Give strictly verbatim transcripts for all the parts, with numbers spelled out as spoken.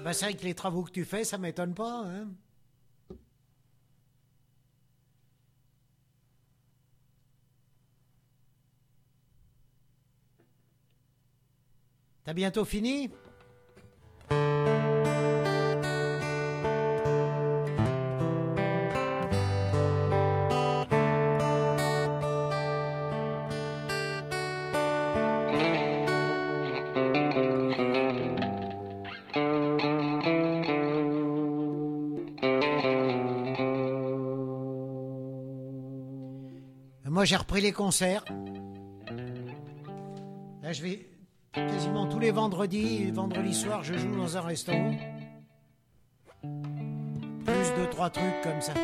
Bah c'est vrai que les travaux que tu fais, ça m'étonne pas, hein. T'as bientôt fini? Moi, j'ai repris les concerts. Là, je vais quasiment tous les vendredis. Vendredi soir, je joue dans un restaurant. Plus de trois trucs comme ça.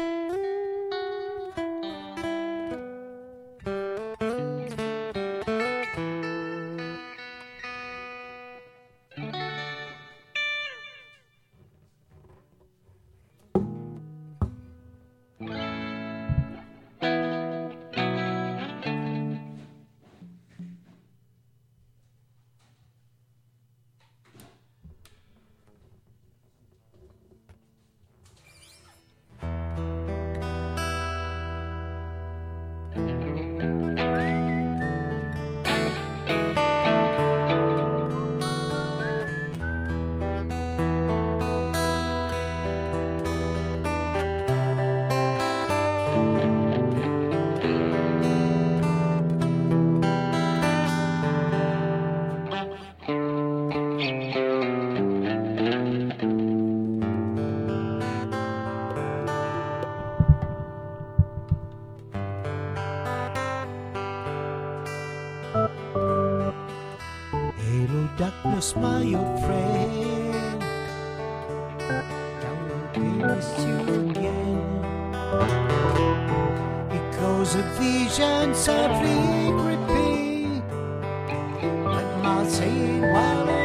Darkness, my old friend, I will miss you again. Echoes of vision softly creeping, like Marseille while